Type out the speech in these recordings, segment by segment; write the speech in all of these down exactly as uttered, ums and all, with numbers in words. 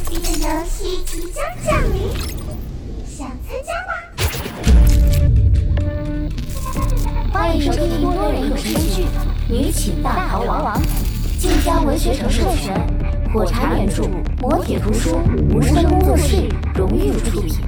这个游戏即将降临，想参加吗？ 欢迎收听多人有声剧《女寝大逃亡》，晋江文学城授权，火柴原著，磨铁图书，无声工作室荣誉出品。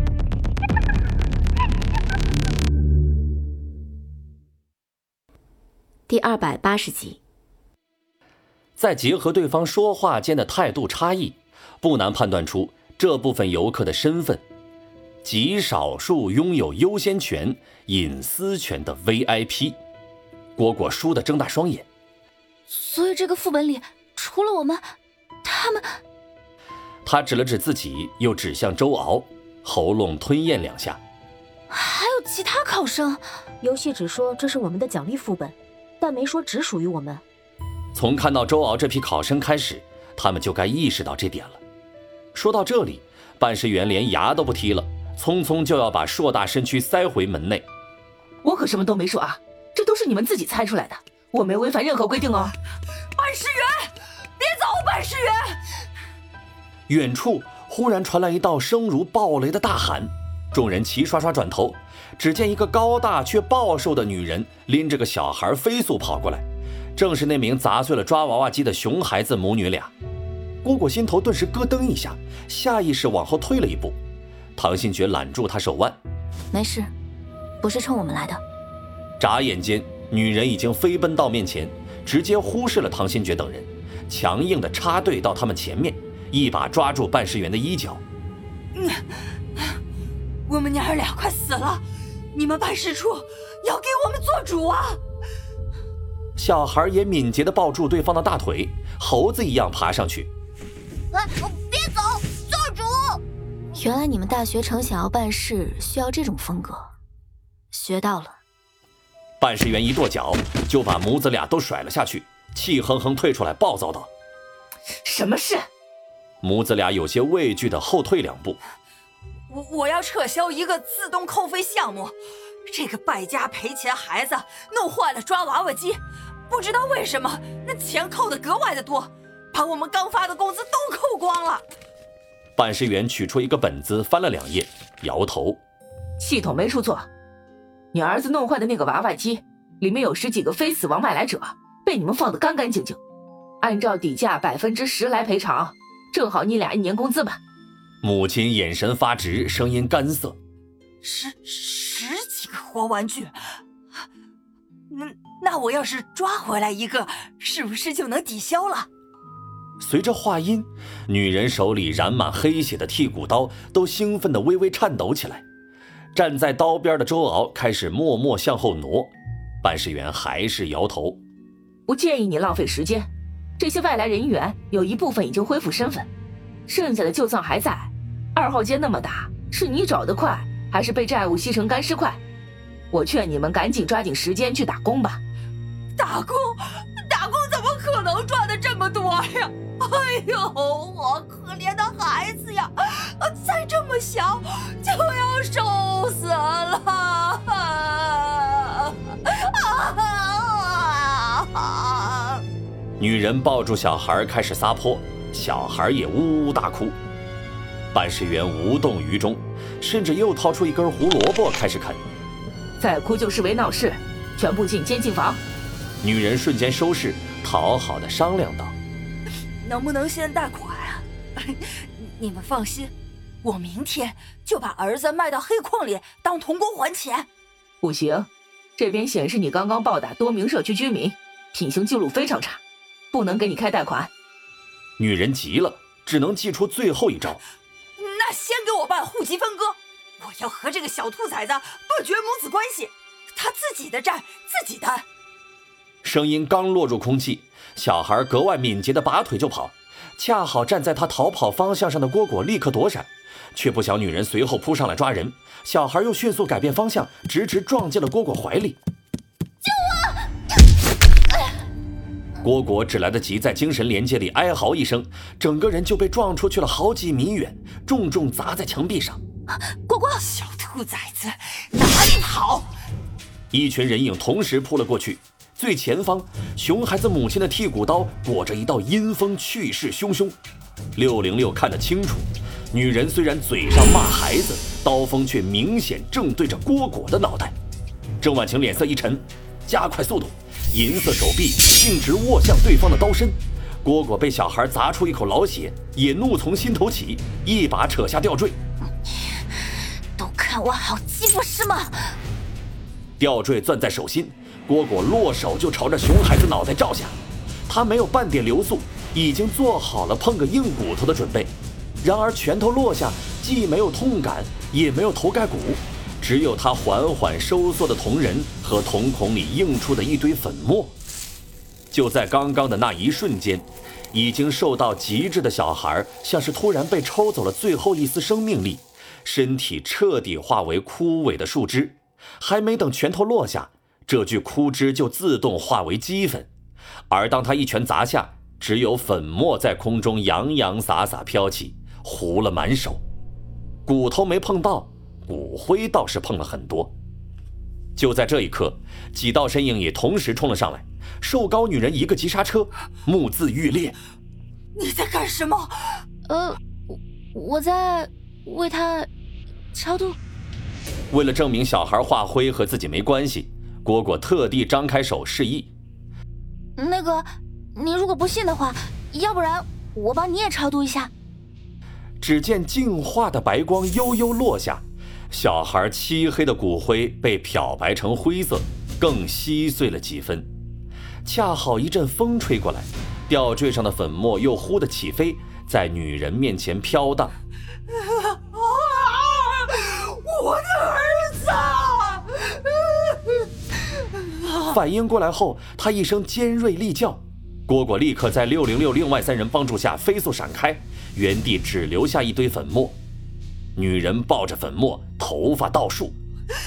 第二百八十集。 再结合对方说话间的态度差异，不难判断出这部分游客的身份，极少数拥有优先权、隐私权的 V I P。 蝈蝈倏地睁大双眼。 所以这个副本里除了我们，他们…… 他指了指自己，又指向周敖，喉咙吞咽两下。 还有其他考生？ 游戏只说这是我们的奖励副本，但没说只属于我们。 从看到周敖这批考生开始，他们就该意识到这点了。说到这里，办事员连牙都不剔了，匆匆就要把硕大身躯塞回门内。 我可什么都没说啊，这都是你们自己猜出来的，我没违反任何规定哦。 办事员，别走！办事员！ 远处忽然传来一道声如暴雷的大喊，众人齐刷刷转头，只见一个高大却暴瘦的女人拎着个小孩飞速跑过来，正是那名砸碎了抓娃娃机的熊孩子母女俩。蝈蝈心头顿时咯噔一下，下意识往后退了一步。唐新觉揽住他手腕， 没事，不是冲我们来的。 眨眼间，女人已经飞奔到面前，直接忽视了唐新觉等人，强硬地插队到他们前面，一把抓住办事员的衣角。 嗯，我们娘儿俩快死了，你们办事处要给我们做主啊！ 小孩也敏捷地抱住对方的大腿，猴子一样爬上去。 啊，别走，做主！ 原来你们大学城想要办事需要这种风格，学到了。 办事员一跺脚，就把母子俩都甩了下去，气哼哼退出来，暴躁道：“ 什么事？” 母子俩有些畏惧地后退两步。 我我要撤销一个自动扣费项目，这个败家赔钱孩子弄坏了抓娃娃机，不知道为什么那钱扣得格外的多，把我们刚发的工资都扣光了。 办事员取出一个本子，翻了两页，摇头：“ 系统没出错，你儿子弄坏的那个娃娃机里面有十几个非死亡外来者，被你们放得干干净净，按照底价百分之十来赔偿，正好你俩一年工资吧。” 母亲眼神发直，声音干涩：“ 十十几个活玩具，那那我要是抓回来一个，是不是就能抵消了？” 随着话音，女人手里染满黑血的剔骨刀都兴奋地微微颤抖起来。站在刀边的周敖开始默默向后挪，办事员还是摇头：“ 不建议你浪费时间，这些外来人员有一部分已经恢复身份，剩下的就算还在。二号街那么大，是你找得快，还是被债务吸成干尸块？我劝你们赶紧抓紧时间去打工吧。” 打工？打工怎么可能赚的这么多呀？哎呦，我可怜的孩子呀，才这么小就要受死了！啊！ 女人抱住小孩开始撒泼，小孩也呜呜大哭。办事员无动于衷，甚至又掏出一根胡萝卜开始啃。 再哭就视为闹事，全部进监禁房。 女人瞬间收拾，讨好的商量道：“ 能不能先贷款啊？你们放心，我明天就把儿子卖到黑矿里当童工还钱。” 不行，这边显示你刚刚暴打多名社区居民，品行记录非常差，不能给你开贷款。 女人急了，只能祭出最后一招：“ 那先给我办户籍分割，我要和这个小兔崽子断绝母子关系，他自己的债自己担。” 声音刚落入空气，小孩格外敏捷地拔腿就跑，恰好站在他逃跑方向上的蝈蝈立刻躲闪，却不想女人随后扑上来抓人，小孩又迅速改变方向，直直撞进了蝈蝈怀里。 救我！蝈蝈只来得及在精神连接里哀嚎一声，整个人就被撞出去了好几米远，重重砸在墙壁上。 蝈蝈，小兔崽子，哪里跑？ 一群人影同时扑了过去。最前方，熊孩子母亲的剔骨刀裹着一道阴风，去势汹汹。 六零六看得清楚，女人虽然嘴上骂孩子，刀锋却明显正对着蝈蝈的脑袋。郑婉晴脸色一沉，加快速度，银色手臂径直握向对方的刀身。蝈蝈被小孩砸出一口老血，也怒从心头起，一把扯下吊坠。 都看我好欺负是吗？ 吊坠攥在手心，蝈蝈落手就朝着熊孩子脑袋照下。他没有半点留宿，已经做好了碰个硬骨头的准备。然而拳头落下，既没有痛感，也没有头盖骨，只有他缓缓收缩的瞳仁和瞳孔里映出的一堆粉末。就在刚刚的那一瞬间，已经瘦到极致的小孩像是突然被抽走了最后一丝生命力，身体彻底化为枯萎的树枝。还没等拳头落下，这具枯枝就自动化为齑粉。而当他一拳砸下，只有粉末在空中洋洋洒洒飘起，糊了满手。骨头没碰到，骨灰倒是碰了很多。就在这一刻，几道身影也同时冲了上来，瘦高女人一个急刹车，目眦欲裂。 你在干什么？ 呃，我我在为他超度。 为了证明小孩化灰和自己没关系，蝈蝈特地张开手示意。 那个，你如果不信的话，要不然我帮你也超度一下。 只见净化的白光悠悠落下，小孩漆黑的骨灰被漂白成灰色，更稀碎了几分。恰好一阵风吹过来，吊坠上的粉末又忽地起飞，在女人面前飘荡。 我的儿子！ 反应过来后，他一声尖锐厉叫，蝈蝈立刻在六零六另外三人帮助下飞速闪开，原地只留下一堆粉末。女人抱着粉末，头发倒竖。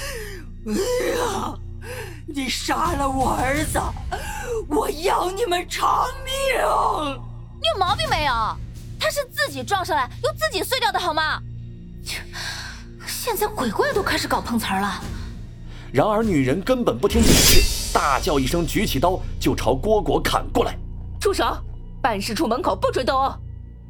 你杀了我儿子，我要你们偿命！ 你有毛病没有？他是自己撞上来又自己碎掉的好吗？现在鬼怪都开始搞碰瓷儿了。 然而女人根本不听解释，大叫一声，举起刀就朝蝈蝈砍过来。 住手！办事处门口不准斗殴。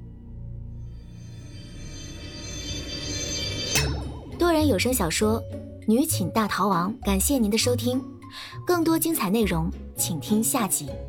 多人有声小说《女寝大逃亡》，感谢您的收听，更多精彩内容请听下集。